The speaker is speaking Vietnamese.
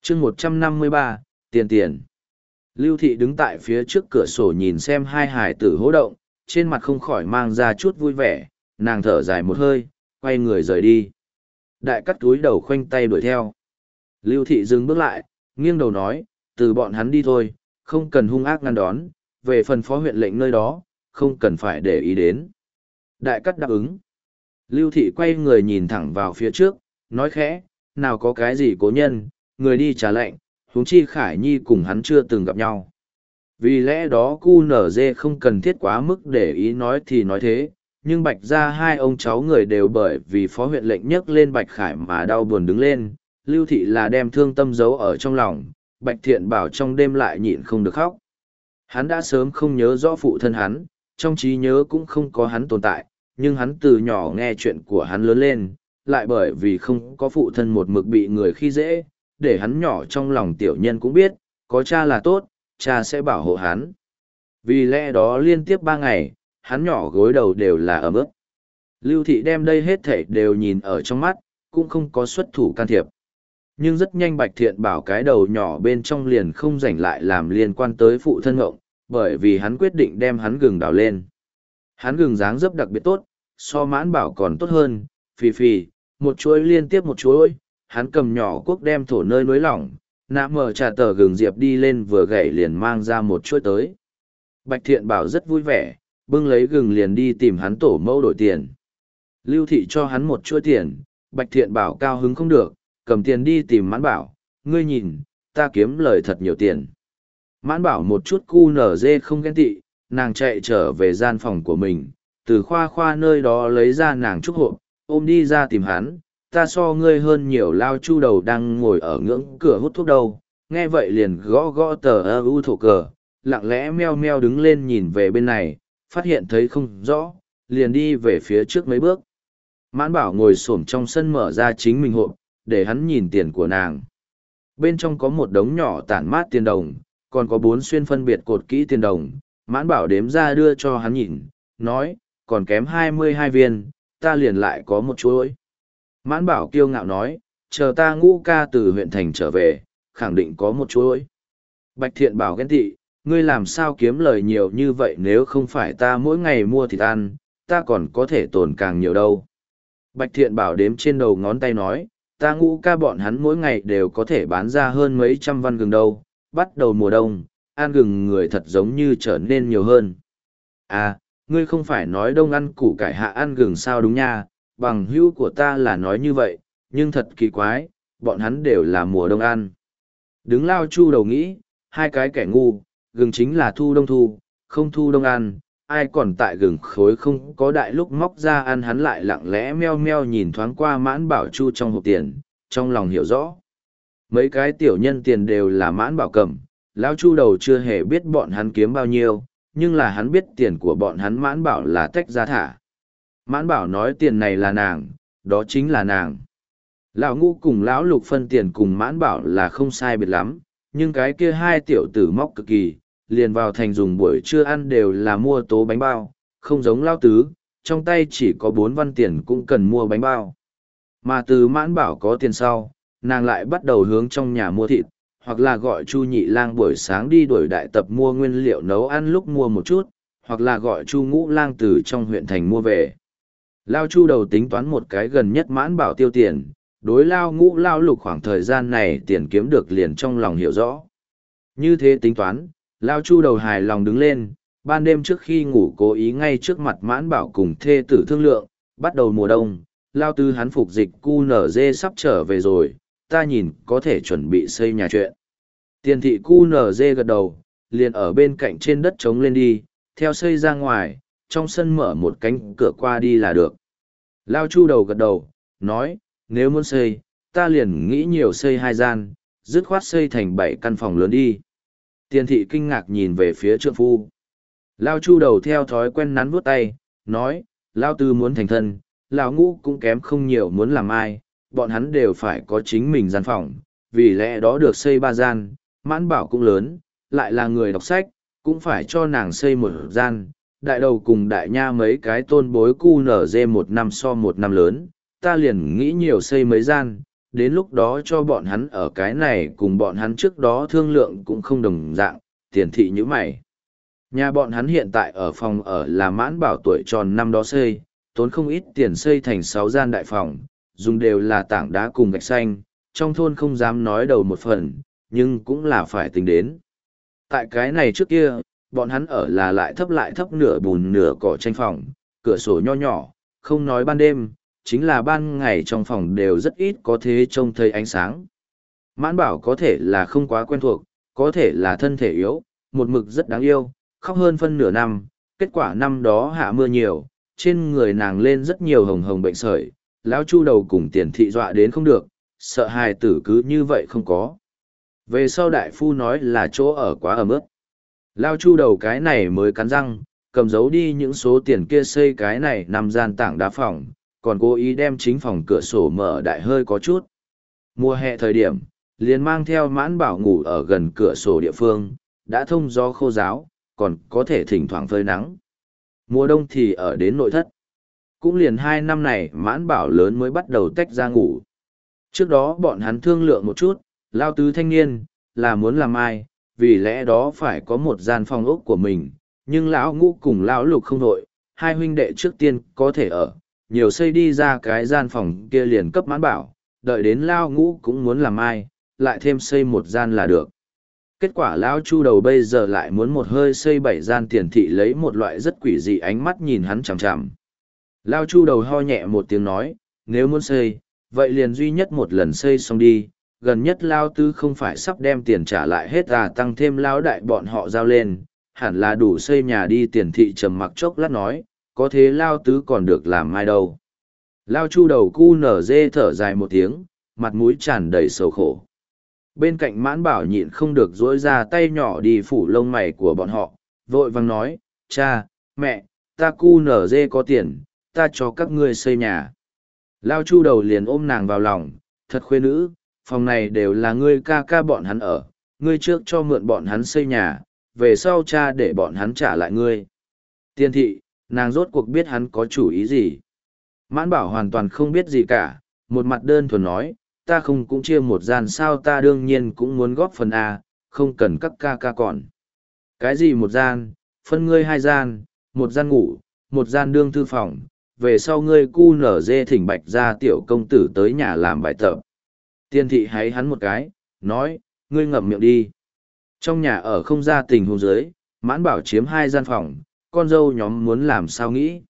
chương 153, tiền tiền. Lưu Thị đứng tại phía trước cửa sổ nhìn xem hai hải tử hỗ động, trên mặt không khỏi mang ra chút vui vẻ, nàng thở dài một hơi, quay người rời đi. Đại cắt túi đầu khoanh tay đuổi theo. Lưu Thị dừng bước lại, nghiêng đầu nói, từ bọn hắn đi thôi, không cần hung ác ngăn đón, về phần phó huyện lệnh nơi đó, không cần phải để ý đến. Đại cắt đáp ứng. Lưu Thị quay người nhìn thẳng vào phía trước, nói khẽ, nào có cái gì cố nhân, người đi trả lệnh, huống chi Khải Nhi cùng hắn chưa từng gặp nhau. Vì lẽ đó cu nở dê không cần thiết quá mức để ý nói thì nói thế, nhưng Bạch ra hai ông cháu người đều bởi vì phó huyện lệnh nhấc lên Bạch Khải mà đau buồn đứng lên, Lưu Thị là đem thương tâm giấu ở trong lòng, Bạch Thiện Bảo trong đêm lại nhịn không được khóc. Hắn đã sớm không nhớ rõ phụ thân hắn, trong trí nhớ cũng không có hắn tồn tại, nhưng hắn từ nhỏ nghe chuyện của hắn lớn lên, lại bởi vì không có phụ thân một mực bị người khi dễ, để hắn nhỏ trong lòng tiểu nhân cũng biết, có cha là tốt, cha sẽ bảo hộ hắn. Vì lẽ đó liên tiếp 3 ngày, hắn nhỏ gối đầu đều là ấm ức. Lưu Thị đem đây hết thảy đều nhìn ở trong mắt, cũng không có xuất thủ can thiệp. Nhưng rất nhanh Bạch Thiện Bảo cái đầu nhỏ bên trong liền không rảnh lại làm liên quan tới phụ thân ngộng, bởi vì hắn quyết định đem hắn gừng đào lên. Hắn gừng dáng dấp đặc biệt tốt, so Mãn Bảo còn tốt hơn, phì phì, một chuỗi liên tiếp một chuỗi, hắn cầm nhỏ cuốc đem thổ nơi nối lỏng, nã mở trà tờ gừng diệp đi lên vừa gậy liền mang ra một chuỗi tới. Bạch Thiện Bảo rất vui vẻ, bưng lấy gừng liền đi tìm hắn tổ mẫu đổi tiền. Lưu Thị cho hắn một chuỗi tiền, Bạch Thiện Bảo cao hứng không được, cầm tiền đi tìm Mãn Bảo, ngươi nhìn, ta kiếm lời thật nhiều tiền. Mãn Bảo một chút cu nở dê không ghen tị, nàng chạy trở về gian phòng của mình, từ khoa nơi đó lấy ra nàng trúc hộp, ôm đi ra tìm hắn, ta so ngươi hơn nhiều. Lao Chu đầu đang ngồi ở ngưỡng cửa hút thuốc đâu, nghe vậy liền gõ gõ tờ u thổ cờ, lặng lẽ meo meo đứng lên nhìn về bên này, phát hiện thấy không rõ, liền đi về phía trước mấy bước. Mãn Bảo ngồi xổm trong sân mở ra chính mình hộp, để hắn nhìn tiền của nàng. Bên trong có một đống nhỏ tản mát tiền đồng, còn có 4 xuyên phân biệt cột kỹ tiền đồng. Mãn Bảo đếm ra đưa cho hắn nhìn, nói, còn kém 22 viên, ta liền lại có một chuỗi. Mãn Bảo kiêu ngạo nói, chờ ta Ngũ ca từ huyện thành trở về, khẳng định có một chuỗi. Bạch Thiện Bảo ghen tị, ngươi làm sao kiếm lời nhiều như vậy nếu không phải ta mỗi ngày mua thịt ăn, ta còn có thể tồn càng nhiều đâu. Bạch Thiện Bảo đếm trên đầu ngón tay nói, ta Ngũ ca bọn hắn mỗi ngày đều có thể bán ra hơn mấy trăm văn gừng đâu, bắt đầu mùa đông, ăn gừng người thật giống như trở nên nhiều hơn. À, ngươi không phải nói đông ăn củ cải hạ ăn gừng sao đúng nha, bằng hữu của ta là nói như vậy, nhưng thật kỳ quái, bọn hắn đều là mùa đông ăn. Đứng Lao Chu đầu nghĩ, hai cái kẻ ngu, gừng chính là thu đông thu, không thu đông ăn, ai còn tại gừng khối không có đại lúc móc ra ăn. Hắn lại lặng lẽ meo meo nhìn thoáng qua Mãn Bảo Chu trong hộp tiền, trong lòng hiểu rõ. Mấy cái tiểu nhân tiền đều là Mãn Bảo cầm, Lao Chu đầu chưa hề biết bọn hắn kiếm bao nhiêu, nhưng là hắn biết tiền của bọn hắn Mãn Bảo là tách ra thả. Mãn Bảo nói tiền này là nàng, đó chính là nàng. Lão Ngũ cùng Lão Lục phân tiền cùng Mãn Bảo là không sai biệt lắm, nhưng cái kia hai tiểu tử móc cực kỳ, liền vào thành dùng buổi trưa ăn đều là mua tố bánh bao, không giống Lao Tứ, trong tay chỉ có 4 văn tiền cũng cần mua bánh bao. Mà từ Mãn Bảo có tiền sau, nàng lại bắt đầu hướng trong nhà mua thịt, hoặc là gọi Chu Nhị Lang buổi sáng đi đuổi đại tập mua nguyên liệu nấu ăn lúc mua một chút, hoặc là gọi Chu Ngũ Lang từ trong huyện thành mua về. Lao Chu đầu tính toán một cái gần nhất Mãn Bảo tiêu tiền, đối Lao Ngũ Lao Lục khoảng thời gian này tiền kiếm được liền trong lòng hiểu rõ. Như thế tính toán, Lao Chu đầu hài lòng đứng lên, ban đêm trước khi ngủ cố ý ngay trước mặt Mãn Bảo cùng thê tử thương lượng, bắt đầu mùa đông, Lao Tư hắn phục dịch QNZ sắp trở về rồi, ta nhìn có thể chuẩn bị xây nhà chuyện. Tiền thị QNZ gật đầu, liền ở bên cạnh trên đất trống lên đi, theo xây ra ngoài, trong sân mở một cánh cửa qua đi là được. Lao Chu đầu gật đầu, nói, nếu muốn xây, ta liền nghĩ nhiều xây 2 gian, dứt khoát xây thành 7 căn phòng lớn đi. Tiền thị kinh ngạc nhìn về phía trượng phu. Lao Chu đầu theo thói quen nắn vuốt tay, nói, Lao Tư muốn thành thân, Lão Ngũ cũng kém không nhiều muốn làm ai, bọn hắn đều phải có chính mình gian phòng, vì lẽ đó được xây 3 gian, Mãn Bảo cũng lớn, lại là người đọc sách, cũng phải cho nàng xây một gian. Đại đầu cùng đại nha mấy cái tôn bối cu nở dê 1 năm so 1 năm lớn, ta liền nghĩ nhiều xây mấy gian, đến lúc đó cho bọn hắn ở cái này cùng bọn hắn trước đó thương lượng cũng không đồng dạng, tiền thị như mày. Nhà bọn hắn hiện tại ở phòng ở là Mãn Bảo tuổi tròn năm đó xây, tốn không ít tiền xây thành 6 gian đại phòng, dùng đều là tảng đá cùng gạch xanh, trong thôn không dám nói đầu một phần, nhưng cũng là phải tính đến. Tại cái này trước kia, bọn hắn ở là lại thấp nửa bùn nửa cỏ tranh phòng, cửa sổ nho nhỏ, không nói ban đêm, chính là ban ngày trong phòng đều rất ít có thế trông thấy ánh sáng. Mãn Bảo có thể là không quá quen thuộc, có thể là thân thể yếu, một mực rất đáng yêu, khóc hơn phân nửa năm, kết quả năm đó hạ mưa nhiều, trên người nàng lên rất nhiều hồng hồng bệnh sởi, lão Chu đầu cùng tiền thị dọa đến không được, sợ hài tử cứ như vậy không có. Về sau đại phu nói là chỗ ở quá ẩm ướt. Lão Chu đầu cái này mới cắn răng, cầm giấu đi những số tiền kia xây cái này nằm gian tảng đá phòng, còn cố ý đem chính phòng cửa sổ mở đại hơi có chút. Mùa hè thời điểm, liền mang theo Mãn Bảo ngủ ở gần cửa sổ địa phương, đã thông gió khô ráo, còn có thể thỉnh thoảng phơi nắng. Mùa đông thì ở đến nội thất. Cũng liền 2 năm này Mãn Bảo lớn mới bắt đầu tách ra ngủ. Trước đó bọn hắn thương lượng một chút, lao tứ thanh niên, là muốn làm ai, vì lẽ đó phải có một gian phòng ốc của mình, nhưng lão Ngũ cùng lão Lục không đội, hai huynh đệ trước tiên có thể ở, nhiều xây đi ra cái gian phòng kia liền cấp Mãn Bảo, đợi đến lão Ngũ cũng muốn làm ai, lại thêm xây một gian là được. Kết quả lão Chu đầu bây giờ lại muốn một hơi xây 7 gian, tiền thị lấy một loại rất quỷ dị ánh mắt nhìn hắn chằm chằm. Lão Chu đầu ho nhẹ một tiếng nói, nếu muốn xây, vậy liền duy nhất một lần xây xong đi, gần nhất Lão Tứ không phải sắp đem tiền trả lại hết à, tăng thêm Lão Đại bọn họ giao lên, hẳn là đủ xây nhà đi. Tiền thị trầm mặc chốc lát nói, có thế Lão Tứ còn được làm ai đâu. Lão Chu đầu cu nở dê thở dài một tiếng, mặt mũi tràn đầy sầu khổ. Bên cạnh Mãn Bảo nhịn không được dỗi ra tay nhỏ đi phủ lông mày của bọn họ, vội vàng nói, cha, mẹ, ta cu nở dê có tiền, ta cho các ngươi xây nhà. Lao Chu đầu liền ôm nàng vào lòng, thật khuê nữ, phòng này đều là ngươi ca ca bọn hắn ở, ngươi trước cho mượn bọn hắn xây nhà, về sau cha để bọn hắn trả lại ngươi. Tiên thị, nàng rốt cuộc biết hắn có chủ ý gì. Mãn Bảo hoàn toàn không biết gì cả, một mặt đơn thuần nói, ta không cũng chia một gian sao, ta đương nhiên cũng muốn góp phần A, không cần các ca ca còn. Cái gì một gian, phân ngươi 2 gian, một gian ngủ, một gian đương thư phòng, về sau ngươi cu nở dê thỉnh Bạch ra tiểu công tử tới nhà làm bài tập. Tiên thị háy hắn một cái, nói, ngươi ngậm miệng đi. Trong nhà ở không ra tình huống dưới, Mãn Bảo chiếm 2 gian phòng, con dâu nhóm muốn làm sao nghĩ.